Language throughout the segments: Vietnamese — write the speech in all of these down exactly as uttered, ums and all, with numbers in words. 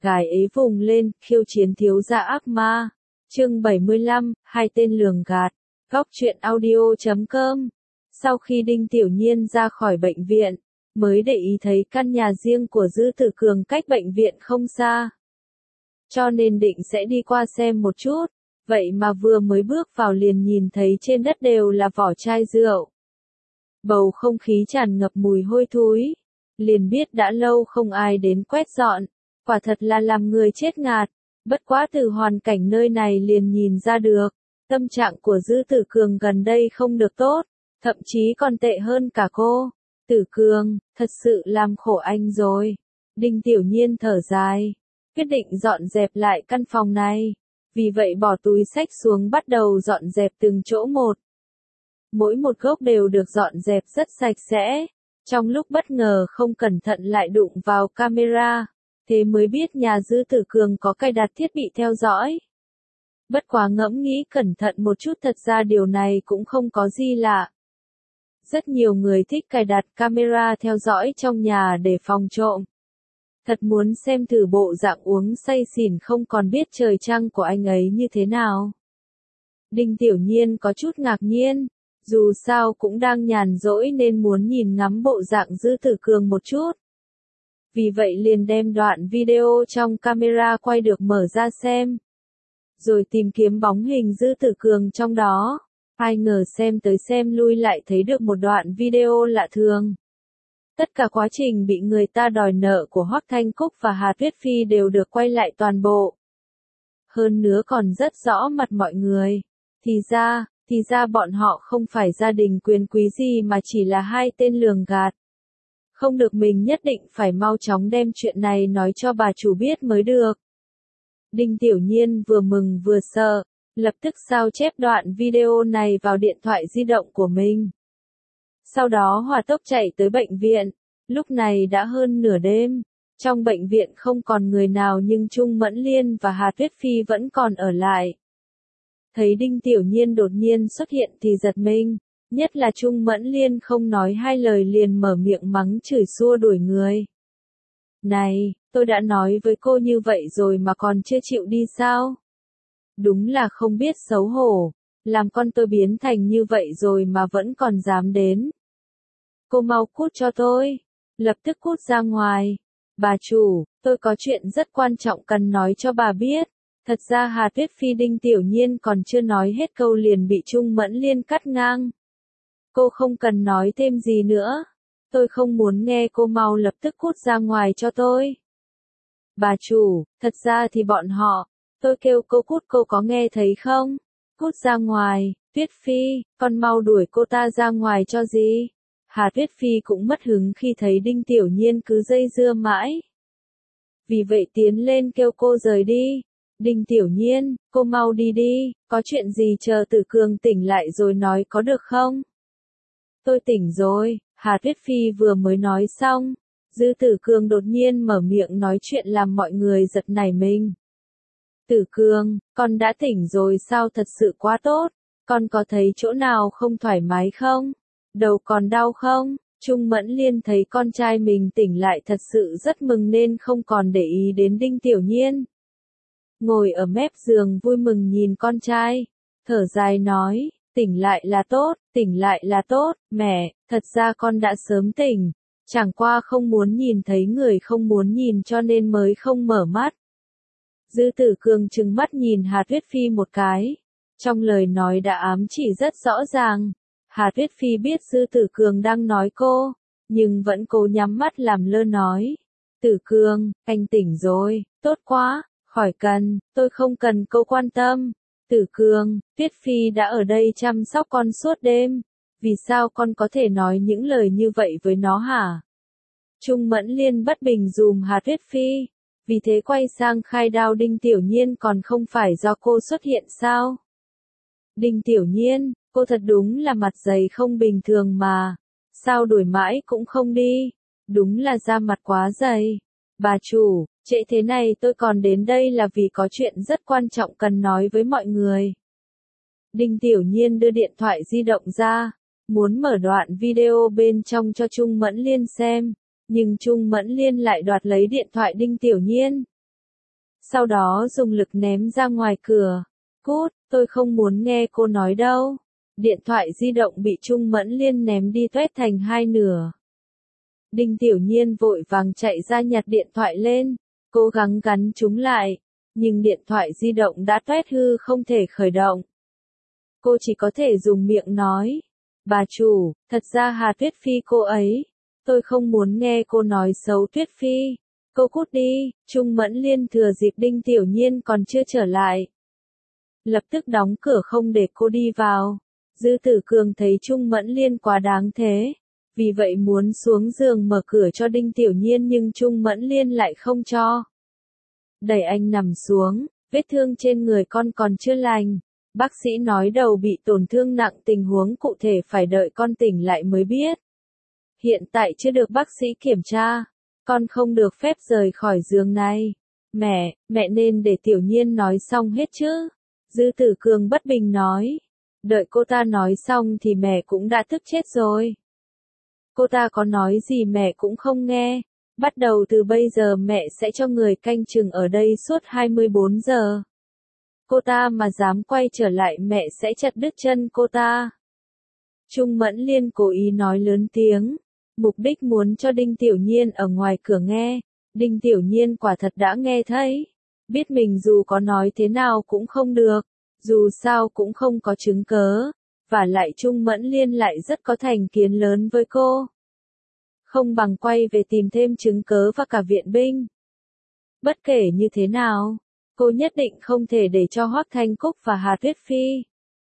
gái ấy vùng lên, khiêu chiến thiếu gia ác ma. Chương bảy mươi lăm, hai tên lường gạt. Góc truyện audio chấm com. Sau khi Đinh Tiểu Nhiên ra khỏi bệnh viện, mới để ý thấy căn nhà riêng của Dư Tử Cường cách bệnh viện không xa. Cho nên định sẽ đi qua xem một chút, vậy mà vừa mới bước vào liền nhìn thấy trên đất đều là vỏ chai rượu. Bầu không khí tràn ngập mùi hôi thối, liền biết đã lâu không ai đến quét dọn, quả thật là làm người chết ngạt, bất quá từ hoàn cảnh nơi này liền nhìn ra được, tâm trạng của Dư Tử Cường gần đây không được tốt, thậm chí còn tệ hơn cả cô. Tử Cường, thật sự làm khổ anh rồi. Đinh Tiểu Nhiên thở dài, quyết định dọn dẹp lại căn phòng này, vì vậy bỏ túi xách xuống bắt đầu dọn dẹp từng chỗ một. Mỗi một gốc đều được dọn dẹp rất sạch sẽ, trong lúc bất ngờ không cẩn thận lại đụng vào camera, thế mới biết nhà Dư Tử Cường có cài đặt thiết bị theo dõi. Bất quá ngẫm nghĩ cẩn thận một chút thật ra điều này cũng không có gì lạ. Rất nhiều người thích cài đặt camera theo dõi trong nhà để phòng trộm. Thật muốn xem thử bộ dạng uống say xỉn không còn biết trời trăng của anh ấy như thế nào. Đinh Tiểu Nhiên có chút ngạc nhiên, dù sao cũng đang nhàn rỗi nên muốn nhìn ngắm bộ dạng Dư Tử Cường một chút. Vì vậy liền đem đoạn video trong camera quay được mở ra xem. Rồi tìm kiếm bóng hình Dư Tử Cường trong đó. Ai ngờ xem tới xem lui lại thấy được một đoạn video lạ thường. Tất cả quá trình bị người ta đòi nợ của Hoắc Thanh Cúc và Hà Tuyết Phi đều được quay lại toàn bộ. Hơn nữa còn rất rõ mặt mọi người. Thì ra, thì ra bọn họ không phải gia đình quyền quý gì mà chỉ là hai tên lường gạt. Không được, mình nhất định phải mau chóng đem chuyện này nói cho bà chủ biết mới được. Đinh Tiểu Nhiên vừa mừng vừa sợ, lập tức sao chép đoạn video này vào điện thoại di động của mình. Sau đó hỏa tốc chạy tới bệnh viện, lúc này đã hơn nửa đêm, trong bệnh viện không còn người nào nhưng Trung Mẫn Liên và Hà Tuyết Phi vẫn còn ở lại. Thấy Đinh Tiểu Nhiên đột nhiên xuất hiện thì giật mình, nhất là Trung Mẫn Liên không nói hai lời liền mở miệng mắng chửi xua đuổi người. Này, tôi đã nói với cô như vậy rồi mà còn chưa chịu đi sao? Đúng là không biết xấu hổ, làm con tôi biến thành như vậy rồi mà vẫn còn dám đến. Cô mau cút cho tôi, lập tức cút ra ngoài. Bà chủ, tôi có chuyện rất quan trọng cần nói cho bà biết. Thật ra Hà Tuyết Phi Đinh Tiểu Nhiên còn chưa nói hết câu liền bị Trung Mẫn Liên cắt ngang. Cô không cần nói thêm gì nữa. Tôi không muốn nghe, cô mau lập tức cút ra ngoài cho tôi. Bà chủ, thật ra thì bọn họ, tôi kêu cô cút cô có nghe thấy không? Cút ra ngoài, Tuyết Phi, con mau đuổi cô ta ra ngoài cho gì? Hà Tuyết Phi cũng mất hứng khi thấy Đinh Tiểu Nhiên cứ dây dưa mãi. Vì vậy tiến lên kêu cô rời đi. Đinh Tiểu Nhiên, cô mau đi đi, có chuyện gì chờ Tử Cường tỉnh lại rồi nói có được không? Tôi tỉnh rồi, Hà Tuyết Phi vừa mới nói xong. Dư Tử Cường đột nhiên mở miệng nói chuyện làm mọi người giật nảy mình. Tử Cường, con đã tỉnh rồi sao, thật sự quá tốt, con có thấy chỗ nào không thoải mái không? Đầu còn đau không? Trung Mẫn Liên thấy con trai mình tỉnh lại thật sự rất mừng nên không còn để ý đến Đinh Tiểu Nhiên. Ngồi ở mép giường vui mừng nhìn con trai, thở dài nói, tỉnh lại là tốt, tỉnh lại là tốt, mẹ, thật ra con đã sớm tỉnh, chẳng qua không muốn nhìn thấy người không muốn nhìn cho nên mới không mở mắt. Dư Tử Cường trừng mắt nhìn Hà Tuyết Phi một cái, trong lời nói đã ám chỉ rất rõ ràng. Hà Tuyết Phi biết Dư Tử Cường đang nói cô, nhưng vẫn cố nhắm mắt làm lơ nói. Tử Cường, anh tỉnh rồi, tốt quá, khỏi cần, tôi không cần cô quan tâm. Tử Cường, Tuyết Phi đã ở đây chăm sóc con suốt đêm, vì sao con có thể nói những lời như vậy với nó hả? Trung Mẫn Liên bất bình dùm Hà Tuyết Phi, vì thế quay sang khai đao Đinh Tiểu Nhiên, còn không phải do cô xuất hiện sao? Đinh Tiểu Nhiên, cô thật đúng là mặt dày không bình thường mà, sao đuổi mãi cũng không đi, đúng là da mặt quá dày. Bà chủ, trễ thế này tôi còn đến đây là vì có chuyện rất quan trọng cần nói với mọi người. Đinh Tiểu Nhiên đưa điện thoại di động ra, muốn mở đoạn video bên trong cho Trung Mẫn Liên xem, nhưng Trung Mẫn Liên lại đoạt lấy điện thoại Đinh Tiểu Nhiên. sau đó dùng lực ném ra ngoài cửa. Cút, tôi không muốn nghe cô nói đâu. Điện thoại di động bị Trung Mẫn Liên ném đi toét thành hai nửa. Đinh Tiểu Nhiên vội vàng chạy ra nhặt điện thoại lên, cố gắng gắn chúng lại, nhưng điện thoại di động đã toét hư không thể khởi động. Cô chỉ có thể dùng miệng nói, bà chủ, thật ra Hà Tuyết Phi cô ấy, tôi không muốn nghe cô nói xấu Tuyết Phi, cô cút đi. Trung Mẫn Liên thừa dịp Đinh Tiểu Nhiên còn chưa trở lại, lập tức đóng cửa không để cô đi vào. Dư Tử Cường thấy Trung Mẫn Liên quá đáng thế, vì vậy muốn xuống giường mở cửa cho Đinh Tiểu Nhiên nhưng Trung Mẫn Liên lại không cho. Đẩy anh nằm xuống, vết thương trên người con còn chưa lành. Bác sĩ nói đầu bị tổn thương nặng, tình huống cụ thể phải đợi con tỉnh lại mới biết. Hiện tại chưa được bác sĩ kiểm tra, con không được phép rời khỏi giường này. Mẹ, mẹ nên để Tiểu Nhiên nói xong hết chứ. Dư Tử Cường bất bình nói. Đợi cô ta nói xong thì mẹ cũng đã tức chết rồi. Cô ta có nói gì mẹ cũng không nghe. Bắt đầu từ bây giờ mẹ sẽ cho người canh chừng ở đây suốt hai mươi bốn giờ. Cô ta mà dám quay trở lại mẹ sẽ chặt đứt chân cô ta. Trung Mẫn Liên cố ý nói lớn tiếng, mục đích muốn cho Đinh Tiểu Nhiên ở ngoài cửa nghe. Đinh Tiểu Nhiên quả thật đã nghe thấy, biết mình dù có nói thế nào cũng không được, dù sao cũng không có chứng cớ, và lại Trung Mẫn Liên lại rất có thành kiến lớn với cô. Không bằng quay về tìm thêm chứng cớ và cả viện binh. Bất kể như thế nào, cô nhất định không thể để cho Hoắc Thanh Cúc và Hà Tuyết Phi.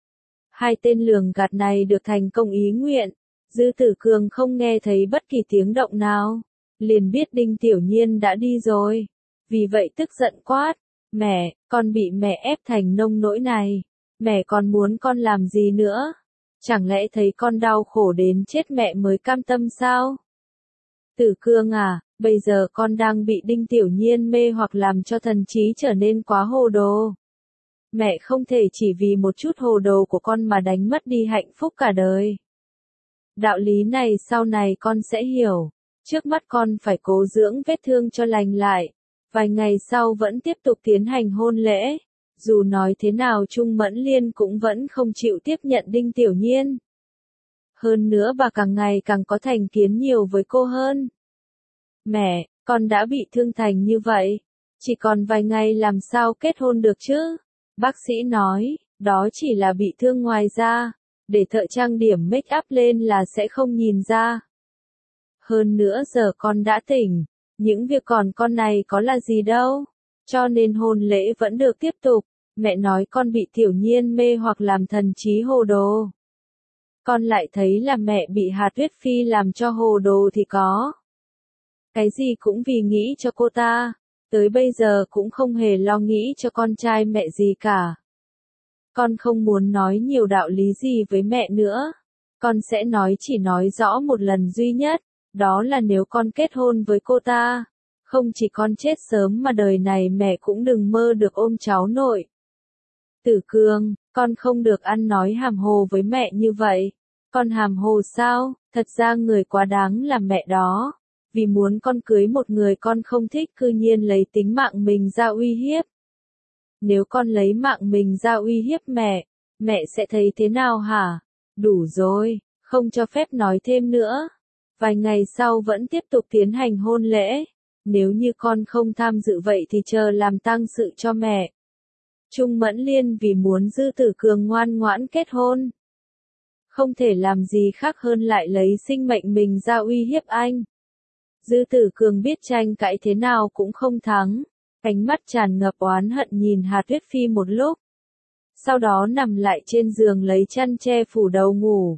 Hai tên lường gạt này được thành công ý nguyện. Dư Tử Cường không nghe thấy bất kỳ tiếng động nào, liền biết Đinh Tiểu Nhiên đã đi rồi. Vì vậy tức giận quát, mẹ, con bị mẹ ép thành nông nỗi này, mẹ còn muốn con làm gì nữa? Chẳng lẽ thấy con đau khổ đến chết mẹ mới cam tâm sao? Tử Cương à, bây giờ con đang bị Đinh Tiểu Nhiên mê hoặc làm cho thần trí trở nên quá hồ đồ. Mẹ không thể chỉ vì một chút hồ đồ của con mà đánh mất đi hạnh phúc cả đời. Đạo lý này sau này con sẽ hiểu. Trước mắt con phải cố dưỡng vết thương cho lành lại. Vài ngày sau vẫn tiếp tục tiến hành hôn lễ. Dù nói thế nào Trung Mẫn Liên cũng vẫn không chịu tiếp nhận Đinh Tiểu Nhiên. Hơn nữa bà càng ngày càng có thành kiến nhiều với cô hơn. Mẹ, con đã bị thương thành như vậy. Chỉ còn vài ngày làm sao kết hôn được chứ? Bác sĩ nói, đó chỉ là bị thương ngoài da. Để thợ trang điểm make up lên là sẽ không nhìn ra. Hơn nữa giờ con đã tỉnh, những việc còn con này có là gì đâu. Cho nên hôn lễ vẫn được tiếp tục. Mẹ nói con bị Tiểu Nhiên mê hoặc làm thần trí hồ đồ. Con lại thấy là mẹ bị Hà Tuyết Phi làm cho hồ đồ thì có. Cái gì cũng vì nghĩ cho cô ta, tới bây giờ cũng không hề lo nghĩ cho con trai mẹ gì cả. Con không muốn nói nhiều đạo lý gì với mẹ nữa. Con sẽ nói chỉ nói rõ một lần duy nhất, đó là nếu con kết hôn với cô ta, không chỉ con chết sớm mà đời này mẹ cũng đừng mơ được ôm cháu nội. Tử Cương, con không được ăn nói hàm hồ với mẹ như vậy. Con hàm hồ sao? Thật ra người quá đáng là mẹ đó. Vì muốn con cưới một người con không thích cư nhiên lấy tính mạng mình ra uy hiếp. Nếu con lấy mạng mình ra uy hiếp mẹ, mẹ sẽ thấy thế nào hả? Đủ rồi, không cho phép nói thêm nữa. Vài ngày sau vẫn tiếp tục tiến hành hôn lễ. Nếu như con không tham dự vậy thì chờ làm tang sự cho mẹ. Trung Mẫn Liên vì muốn Dư Tử Cường ngoan ngoãn kết hôn. Không thể làm gì khác hơn lại lấy sinh mệnh mình ra uy hiếp anh. Dư Tử Cường biết tranh cãi thế nào cũng không thắng. Ánh mắt tràn ngập oán hận nhìn Hà Tuyết Phi một lúc. Sau đó nằm lại trên giường lấy chăn che phủ đầu ngủ.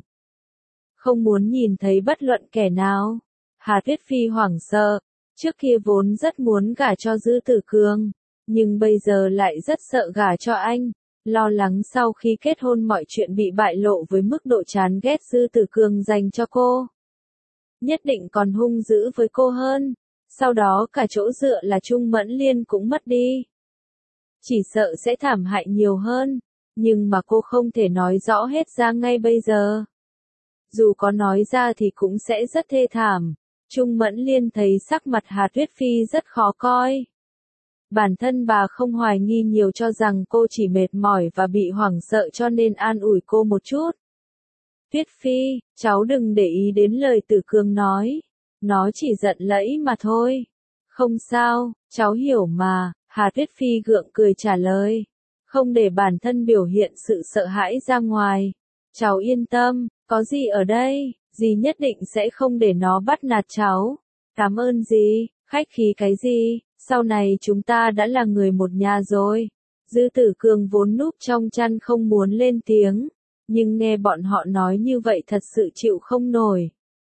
Không muốn nhìn thấy bất luận kẻ nào. Hà Tuyết Phi hoảng sợ. Trước kia vốn rất muốn gả cho Dư Tử Cường. Nhưng bây giờ lại rất sợ gả cho anh. Lo lắng sau khi kết hôn mọi chuyện bị bại lộ với mức độ chán ghét Dư Tử Cường dành cho cô. Nhất định còn hung dữ với cô hơn. Sau đó cả chỗ dựa là Trung Mẫn Liên cũng mất đi. Chỉ sợ sẽ thảm hại nhiều hơn. Nhưng mà cô không thể nói rõ hết ra ngay bây giờ. Dù có nói ra thì cũng sẽ rất thê thảm. Trung Mẫn Liên thấy sắc mặt Hà Tuyết Phi rất khó coi. Bản thân bà không hoài nghi nhiều, cho rằng cô chỉ mệt mỏi và bị hoảng sợ cho nên an ủi cô một chút. Tuyết Phi, cháu đừng để ý đến lời Tử Cường nói. Nó chỉ giận lẫy mà thôi. Không sao, cháu hiểu mà, Hà Tuyết Phi gượng cười trả lời. Không để bản thân biểu hiện sự sợ hãi ra ngoài. Cháu yên tâm, có gì ở đây, dì nhất định sẽ không để nó bắt nạt cháu. Cảm ơn dì, khách khí cái gì, sau này chúng ta đã là người một nhà rồi. Dư Tử Cường vốn núp trong chăn không muốn lên tiếng, nhưng nghe bọn họ nói như vậy thật sự chịu không nổi.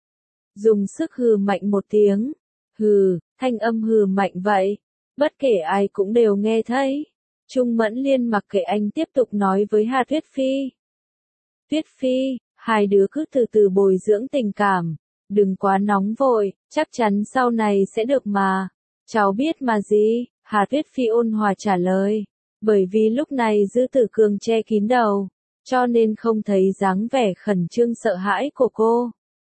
Dùng sức hừ mạnh một tiếng. Hừ, thanh âm hừ mạnh vậy. Bất kể ai cũng đều nghe thấy. Trung Mẫn Liên mặc kệ anh tiếp tục nói với Hà Tuyết Phi. Tuyết Phi, hai đứa cứ từ từ bồi dưỡng tình cảm. Đừng quá nóng vội, chắc chắn sau này sẽ được mà. Cháu biết mà gì, Hà Tuyết Phi ôn hòa trả lời. Bởi vì lúc này Dư Tử Cường che kín đầu, cho nên không thấy dáng vẻ khẩn trương sợ hãi của cô.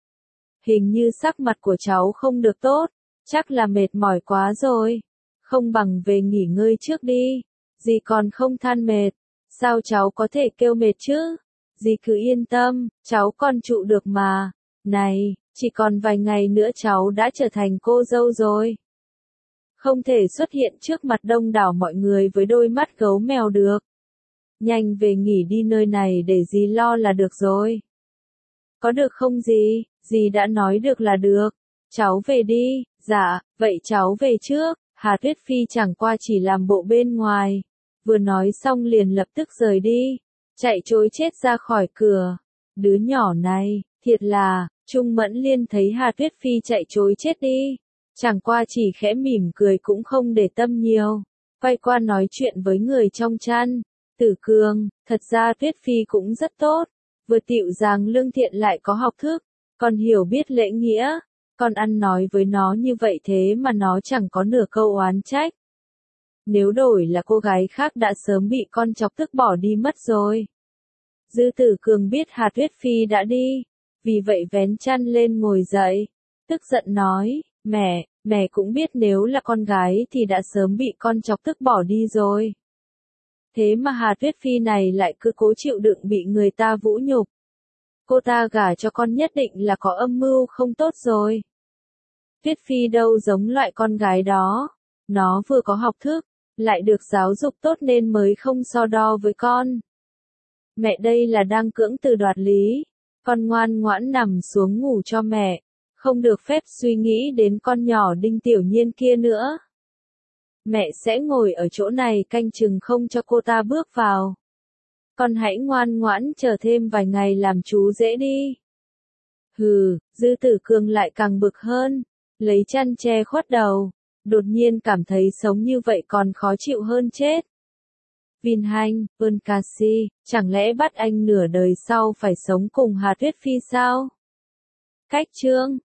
Hình như sắc mặt của cháu không được tốt, chắc là mệt mỏi quá rồi. Không bằng về nghỉ ngơi trước đi, dì còn không than mệt, sao cháu có thể kêu mệt chứ? Dì cứ yên tâm, cháu còn trụ được mà. Này, chỉ còn vài ngày nữa cháu đã trở thành cô dâu rồi. Không thể xuất hiện trước mặt đông đảo mọi người với đôi mắt gấu mèo được. Nhanh về nghỉ đi nơi này để dì lo là được rồi. Có được không dì? Dì đã nói được là được. Cháu về đi. Dạ, vậy cháu về trước. Hà Tuyết Phi chẳng qua chỉ làm bộ bên ngoài. Vừa nói xong liền lập tức rời đi. Chạy trối chết ra khỏi cửa. Đứa nhỏ này, thiệt là, Trung Mẫn Liên thấy Hà Tuyết Phi chạy trối chết đi. Chẳng qua chỉ khẽ mỉm cười cũng không để tâm nhiều. Quay qua nói chuyện với người trong chăn. Tử Cường, thật ra Tuyết Phi cũng rất tốt. Vừa tịu dáng lương thiện lại có học thức. Còn hiểu biết lễ nghĩa. Còn ăn nói với nó như vậy thế mà nó chẳng có nửa câu oán trách. Nếu đổi là cô gái khác đã sớm bị con chọc tức bỏ đi mất rồi. Dư Tử Cường biết Hà Tuyết Phi đã đi. Vì vậy vén chăn lên ngồi dậy. Tức giận nói, mẹ, mẹ cũng biết nếu là con gái thì đã sớm bị con chọc tức bỏ đi rồi. Thế mà Hà Tuyết Phi này lại cứ cố chịu đựng bị người ta vũ nhục. Cô ta gả cho con nhất định là có âm mưu không tốt rồi. Tuyết Phi đâu giống loại con gái đó. Nó vừa có học thức, lại được giáo dục tốt nên mới không so đo với con. Mẹ đây là đang cưỡng từ đoạt lý. Con ngoan ngoãn nằm xuống ngủ cho mẹ. Không được phép suy nghĩ đến con nhỏ Đinh Tiểu Nhiên kia nữa. Mẹ sẽ ngồi ở chỗ này canh chừng không cho cô ta bước vào. Con hãy ngoan ngoãn chờ thêm vài ngày làm chú dễ đi. Hừ, Dư Tử Cường lại càng bực hơn. Lấy chăn che khuất đầu. Đột nhiên cảm thấy sống như vậy còn khó chịu hơn chết. Vin Hanh, Ơn Ca Si, chẳng lẽ bắt anh nửa đời sau phải sống cùng Hà Tuyết Phi sao? Cách chương